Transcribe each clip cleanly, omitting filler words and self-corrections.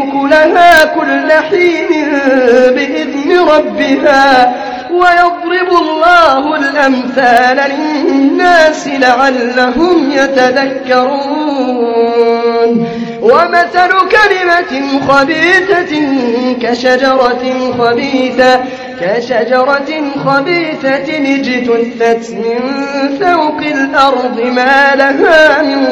أكلها كل حين بإذن ربها ويضرب الله الأمثال للناس لعلهم يتذكرون ومثل كلمة خبيثة كشجرة خبيثة اجتثت من فوق الأرض ما لها من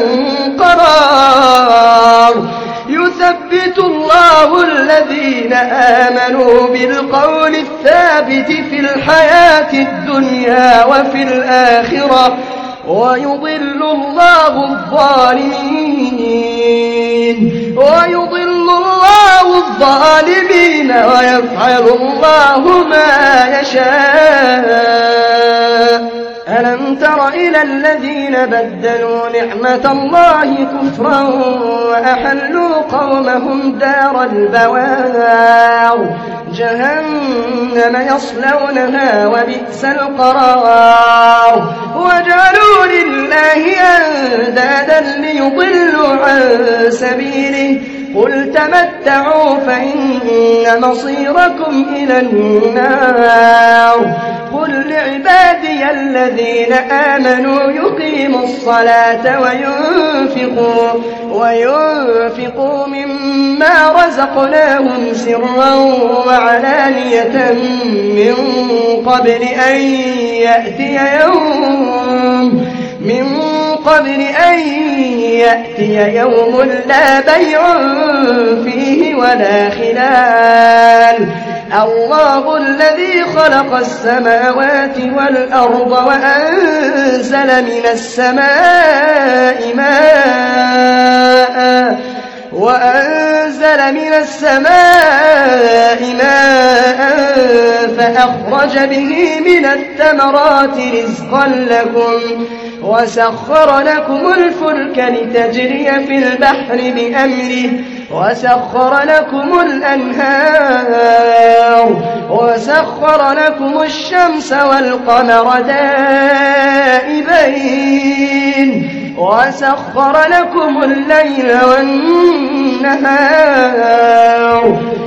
قرار يثبت الله الذين آمنوا بالقول الثابت في الحياة الدنيا وفي الآخرة ويضل الله الظالمين ويفعل الله ما يشاء ألم تر إلى الذين بدلوا نعمة الله كفرا وأحلوا قومهم دار البوار جهنم يصلونها وبئس القرار وجعلوا لله أندادا ليضلوا عن سبيله قل تمتعوا فإن مصيركم إلى النار قل لعبادي الذين آمنوا يقيموا الصلاة وينفقوا مما رزقناهم سرا وعلانية من قبل أن يأتي يوم لا بيع فيه ولا خلال الله الذي خلق السماوات والأرض وأنزل من السماء ماء فأخرج به من الثمرات رزقا لكم وسخر لكم الفلك لتجري في البحر بأمره وسخر لكم الأنهار وسخر لكم الشمس والقمر دائبين وسخر لكم الليل والنهار